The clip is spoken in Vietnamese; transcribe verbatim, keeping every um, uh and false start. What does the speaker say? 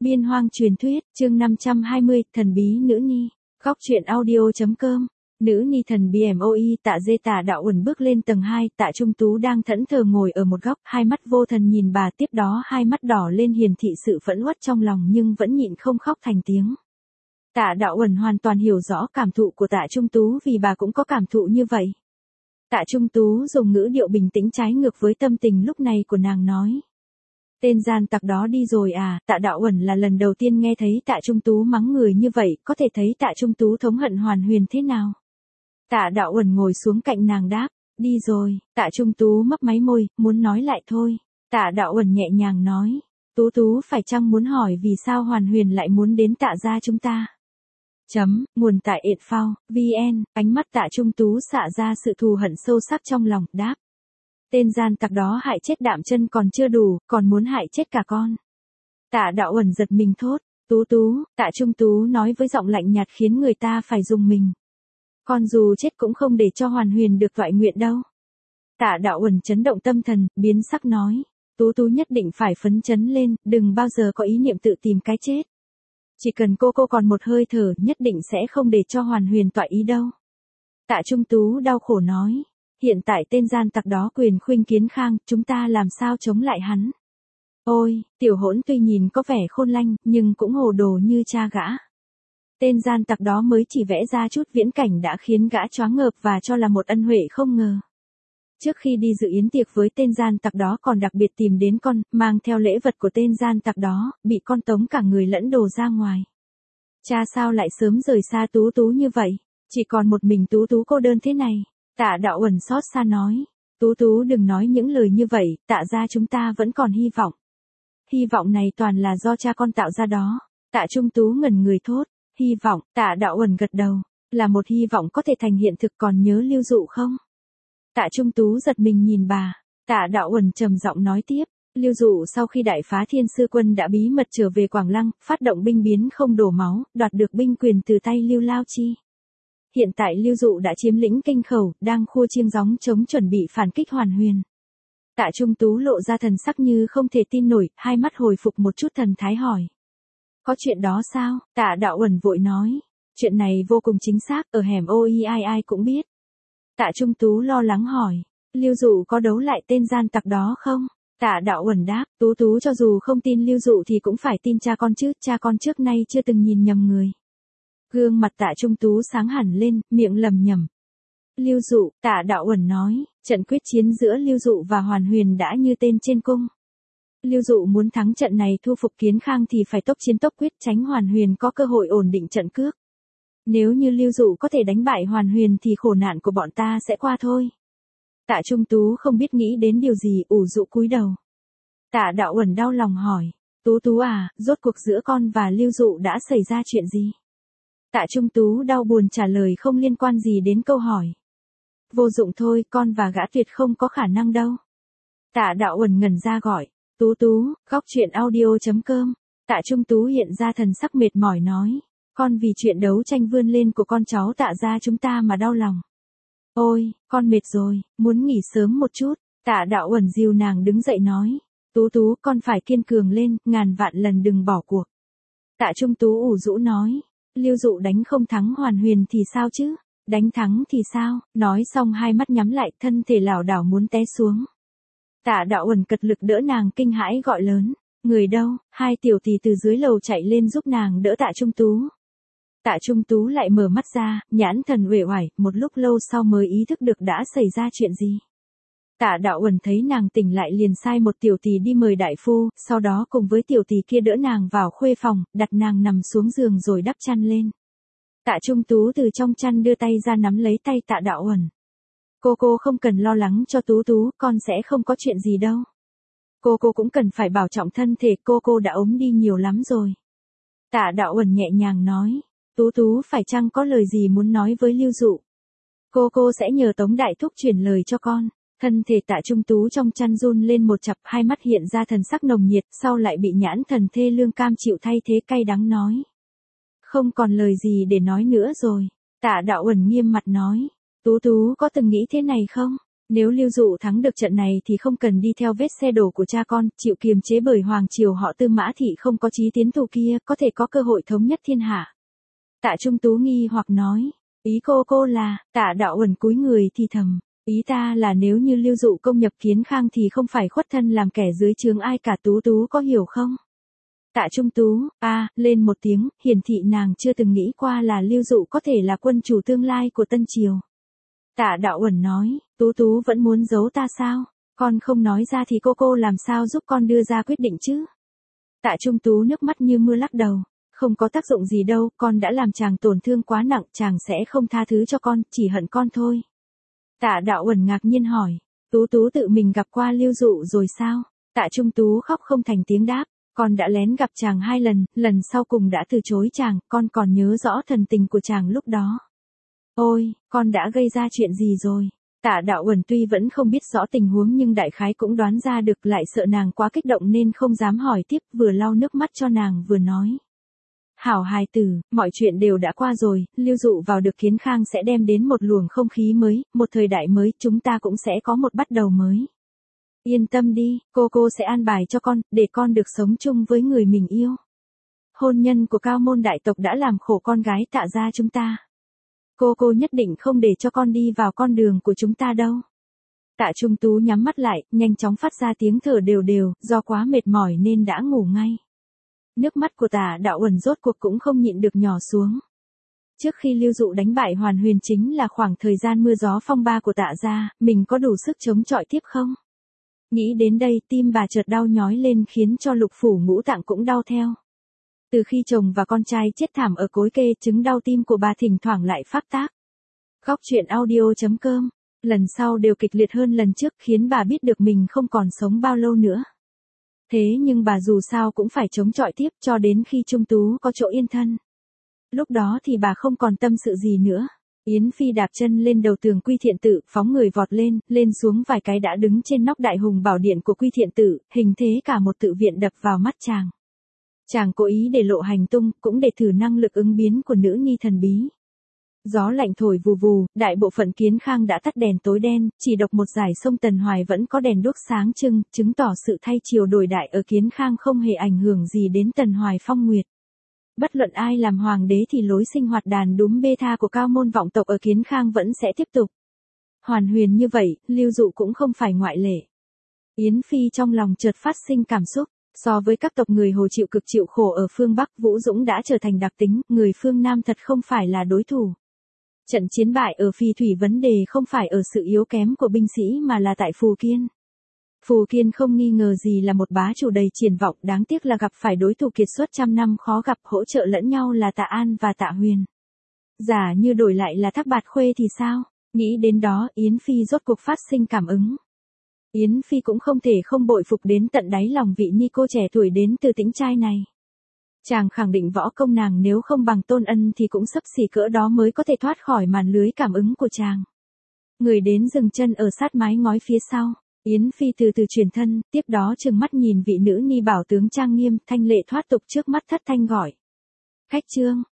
Biên hoang truyền thuyết, chương năm trăm hai mươi, thần bí nữ ni. Góc truyện audio.com. Nữ ni thần bí em oi Tạ Dê Tạ Đạo Uẩn bước lên tầng hai, Tạ Trung Tú đang thẫn thờ ngồi ở một góc, hai mắt vô thần nhìn bà, tiếp đó hai mắt đỏ lên hiển thị sự phẫn uất trong lòng nhưng vẫn nhịn không khóc thành tiếng. Tạ Đạo Uẩn hoàn toàn hiểu rõ cảm thụ của Tạ Trung Tú vì bà cũng có cảm thụ như vậy. Tạ Trung Tú dùng ngữ điệu bình tĩnh trái ngược với tâm tình lúc này của nàng nói. Tên gian tặc đó đi rồi à? Tạ Đạo Uẩn là lần đầu tiên nghe thấy Tạ Trung Tú mắng người như vậy, có thể thấy Tạ Trung Tú thống hận Hoàn Huyền thế nào. Tạ Đạo Uẩn ngồi xuống cạnh nàng đáp, đi rồi. Tạ Trung Tú mấp máy môi, muốn nói lại thôi. Tạ Đạo Uẩn nhẹ nhàng nói, Tú Tú phải chăng muốn hỏi vì sao Hoàn Huyền lại muốn đến Tạ gia chúng ta? Chấm, nguồn tại ệt phao, vn, ánh mắt Tạ Trung Tú xạ ra sự thù hận sâu sắc trong lòng, đáp. Tên gian tặc đó hại chết Đạm Chân còn chưa đủ, còn muốn hại chết cả con. Tạ Đạo Uẩn giật mình thốt, Tú Tú, Tạ Trung Tú nói với giọng lạnh nhạt khiến người ta phải rùng mình. Con dù chết cũng không để cho Hoàn Huyền được toại nguyện đâu. Tạ Đạo Uẩn chấn động tâm thần, biến sắc nói, Tú Tú nhất định phải phấn chấn lên, đừng bao giờ có ý niệm tự tìm cái chết. Chỉ cần cô cô còn một hơi thở, nhất định sẽ không để cho Hoàn Huyền toại ý đâu. Tạ Trung Tú đau khổ nói, hiện tại tên gian tặc đó quyền khuynh kiến khang, chúng ta làm sao chống lại hắn? Ôi, tiểu hỗn tuy nhìn có vẻ khôn lanh, nhưng cũng hồ đồ như cha gã. Tên gian tặc đó mới chỉ vẽ ra chút viễn cảnh đã khiến gã choáng ngợp và cho là một ân huệ không ngờ. Trước khi đi dự yến tiệc với tên gian tặc đó còn đặc biệt tìm đến con, mang theo lễ vật của tên gian tặc đó, bị con tống cả người lẫn đồ ra ngoài. Cha sao lại sớm rời xa Tú Tú như vậy, chỉ còn một mình Tú Tú cô đơn thế này. Tạ Đạo Uẩn xót xa nói, Tú Tú đừng nói những lời như vậy, Tạ gia chúng ta vẫn còn hy vọng. Hy vọng này toàn là do cha con tạo ra đó. Tạ Trung Tú ngẩn người thốt, hy vọng. Tạ Đạo Uẩn gật đầu, là một hy vọng có thể thành hiện thực, còn nhớ Lưu Dụ không? Tạ Trung Tú giật mình nhìn bà. Tạ Đạo Uẩn trầm giọng nói tiếp, Lưu Dụ sau khi đại phá Thiên Sư Quân đã bí mật trở về Quảng Lăng, phát động binh biến không đổ máu, đoạt được binh quyền từ tay Lưu Lao Chi. Hiện tại Lưu Dụ đã chiếm lĩnh Kinh Khẩu, đang khua chiêng gióng chống chuẩn bị phản kích Hoàn Huyền. Tạ Trung Tú lộ ra thần sắc như không thể tin nổi, hai mắt hồi phục một chút thần thái hỏi. Có chuyện đó sao? Tạ Đạo Uẩn vội nói. Chuyện này vô cùng chính xác, ở hẻm oi ai ai cũng biết. Tạ Trung Tú lo lắng hỏi. Lưu Dụ có đấu lại tên gian tặc đó không? Tạ Đạo Uẩn đáp, Tú Tú cho dù không tin Lưu Dụ thì cũng phải tin cha con chứ, cha con trước nay chưa từng nhìn nhầm người. Gương mặt Tạ Trung Tú sáng hẳn lên, miệng lầm nhầm. Lưu Dụ, Tạ Đạo Uẩn nói, trận quyết chiến giữa Lưu Dụ và Hoàn Huyền đã như tên trên cung. Lưu Dụ muốn thắng trận này thu phục Kiến Khang thì phải tốc chiến tốc quyết, tránh Hoàn Huyền có cơ hội ổn định trận cước. Nếu như Lưu Dụ có thể đánh bại Hoàn Huyền thì khổ nạn của bọn ta sẽ qua thôi. Tạ Trung Tú không biết nghĩ đến điều gì, ủ rũ cúi đầu. Tạ Đạo Uẩn đau lòng hỏi, Tú Tú à, rốt cuộc giữa con và Lưu Dụ đã xảy ra chuyện gì? Tạ Trung Tú đau buồn trả lời không liên quan gì đến câu hỏi. Vô dụng thôi, con và gã tuyệt không có khả năng đâu. Tạ Đạo Uẩn ngẩn ra gọi, Tú Tú, góc truyện audio.com. Tạ Trung Tú hiện ra thần sắc mệt mỏi nói, con vì chuyện đấu tranh vươn lên của con cháu Tạ gia chúng ta mà đau lòng. Ôi, con mệt rồi, muốn nghỉ sớm một chút. Tạ Đạo Uẩn dìu nàng đứng dậy nói, Tú Tú con phải kiên cường lên, ngàn vạn lần đừng bỏ cuộc. Tạ Trung Tú ủ rũ nói, Lưu Dụ đánh không thắng Hoàn Huyền thì sao chứ? Đánh thắng thì sao? Nói xong hai mắt nhắm lại, thân thể lảo đảo muốn té xuống. Tạ Đạo Uẩn cật lực đỡ nàng kinh hãi gọi lớn, người đâu? Hai tiểu tỷ từ dưới lầu chạy lên giúp nàng đỡ Tạ Trung Tú. Tạ Trung Tú lại mở mắt ra, nhãn thần uể oải, một lúc lâu sau mới ý thức được đã xảy ra chuyện gì. Tạ Đạo Uẩn thấy nàng tỉnh lại liền sai một tiểu tỷ đi mời đại phu, sau đó cùng với tiểu tỷ kia đỡ nàng vào khuê phòng, đặt nàng nằm xuống giường rồi đắp chăn lên. Tạ Trung Tú từ trong chăn đưa tay ra nắm lấy tay Tạ Đạo Uẩn. Cô cô không cần lo lắng cho Tú Tú, con sẽ không có chuyện gì đâu. Cô cô cũng cần phải bảo trọng thân thể, cô cô đã ốm đi nhiều lắm rồi. Tạ Đạo Uẩn nhẹ nhàng nói, Tú Tú phải chăng có lời gì muốn nói với Lưu Dụ? Cô cô sẽ nhờ Tống Đại Thúc truyền lời cho con. Thân thể Tạ Trung Tú trong chăn run lên một chập, hai mắt hiện ra thần sắc nồng nhiệt, sau lại bị nhãn thần thê lương cam chịu thay thế cay đắng nói. Không còn lời gì để nói nữa rồi. Tạ Đạo Uẩn nghiêm mặt nói, Tú Tú có từng nghĩ thế này không? Nếu Lưu Dụ thắng được trận này thì không cần đi theo vết xe đổ của cha con, chịu kiềm chế bởi hoàng triều họ Tư Mã Thị không có chí tiến thù kia, có thể có cơ hội thống nhất thiên hạ. Tạ Trung Tú nghi hoặc nói, ý cô cô là, Tạ Đạo Uẩn cúi người thì thầm, ý ta là nếu như Lưu Dụ công nhập Kiến Khang thì không phải khuất thân làm kẻ dưới trướng ai cả. Tú Tú có hiểu không? Tạ Trung Tú, a à, lên một tiếng, hiển thị nàng chưa từng nghĩ qua là Lưu Dụ có thể là quân chủ tương lai của Tân Triều. Tạ Đạo Uẩn nói, Tú Tú vẫn muốn giấu ta sao? Con không nói ra thì cô cô làm sao giúp con đưa ra quyết định chứ? Tạ Trung Tú nước mắt như mưa lắc đầu, không có tác dụng gì đâu, con đã làm chàng tổn thương quá nặng, chàng sẽ không tha thứ cho con, chỉ hận con thôi. Tạ Đạo Uẩn ngạc nhiên hỏi, Tú Tú tự mình gặp qua Lưu Dụ rồi sao? Tạ Trung Tú khóc không thành tiếng đáp, con đã lén gặp chàng hai lần, lần sau cùng đã từ chối chàng, con còn nhớ rõ thần tình của chàng lúc đó. Ôi, con đã gây ra chuyện gì rồi? Tạ Đạo Uẩn tuy vẫn không biết rõ tình huống nhưng đại khái cũng đoán ra được, lại sợ nàng quá kích động nên không dám hỏi tiếp, vừa lau nước mắt cho nàng vừa nói. Hảo hài tử, mọi chuyện đều đã qua rồi, Lưu Dụ vào được Kiến Khang sẽ đem đến một luồng không khí mới, một thời đại mới, chúng ta cũng sẽ có một bắt đầu mới. Yên tâm đi, cô cô sẽ an bài cho con, để con được sống chung với người mình yêu. Hôn nhân của cao môn đại tộc đã làm khổ con gái Tạ gia chúng ta. Cô cô nhất định không để cho con đi vào con đường của chúng ta đâu. Tạ Trung Tú nhắm mắt lại, nhanh chóng phát ra tiếng thở đều đều, do quá mệt mỏi nên đã ngủ ngay. Nước mắt của Tạ Đạo Uẩn rốt cuộc cũng không nhịn được nhỏ xuống. Trước khi Lưu Dụ đánh bại Hoàn Huyền chính là khoảng thời gian mưa gió phong ba của Tạ gia, mình có đủ sức chống chọi tiếp không? Nghĩ đến đây tim bà chợt đau nhói lên khiến cho lục phủ ngũ tạng cũng đau theo. Từ khi chồng và con trai chết thảm ở cối kê, chứng đau tim của bà thỉnh thoảng lại phát tác. Góc truyện audio chấm com, lần sau đều kịch liệt hơn lần trước khiến bà biết được mình không còn sống bao lâu nữa. Thế nhưng bà dù sao cũng phải chống chọi tiếp cho đến khi Trung Tú có chỗ yên thân. Lúc đó thì bà không còn tâm sự gì nữa. Yến Phi đạp chân lên đầu tường Quy Thiện Tự, phóng người vọt lên, lên xuống vài cái đã đứng trên nóc đại hùng bảo điện của Quy Thiện Tự, hình thế cả một tự viện đập vào mắt chàng. Chàng cố ý để lộ hành tung, cũng để thử năng lực ứng biến của nữ nhi thần bí. Gió lạnh thổi vù vù, đại bộ phận Kiến Khang đã tắt đèn tối đen, chỉ độc một dải sông Tần Hoài vẫn có đèn đuốc sáng trưng, chứng tỏ sự thay chiều đổi đại ở Kiến Khang không hề ảnh hưởng gì đến Tần Hoài phong nguyệt. Bất luận ai làm hoàng đế thì lối sinh hoạt đàn đúm bê tha của cao môn vọng tộc ở Kiến Khang vẫn sẽ tiếp tục. Hoàn Huyền như vậy, Lưu Dụ cũng không phải ngoại lệ. Yến Phi trong lòng chợt phát sinh cảm xúc, so với các tộc người Hồ chịu cực chịu khổ ở phương Bắc, Vũ Dũng đã trở thành đặc tính, người phương Nam thật không phải là đối thủ. Trận chiến bại ở Phi Thủy vấn đề không phải ở sự yếu kém của binh sĩ mà là tại Phù Kiên. Phù Kiên không nghi ngờ gì là một bá chủ đầy triển vọng, đáng tiếc là gặp phải đối thủ kiệt xuất trăm năm khó gặp, hỗ trợ lẫn nhau là Tạ An và Tạ Huyền. Giả như đổi lại là Thác Bạt Khuê thì sao? Nghĩ đến đó, Yến Phi rốt cuộc phát sinh cảm ứng. Yến Phi cũng không thể không bội phục đến tận đáy lòng vị ni cô trẻ tuổi đến từ Tĩnh Trai này. Chàng khẳng định võ công nàng nếu không bằng Tôn Ân thì cũng xấp xỉ cỡ đó mới có thể thoát khỏi màn lưới cảm ứng của chàng. Người đến dừng chân ở sát mái ngói phía sau. Yến Phi từ từ chuyển thân, tiếp đó trừng mắt nhìn vị nữ ni bảo tướng trang nghiêm, thanh lệ thoát tục trước mắt thất thanh gọi. Khách trương,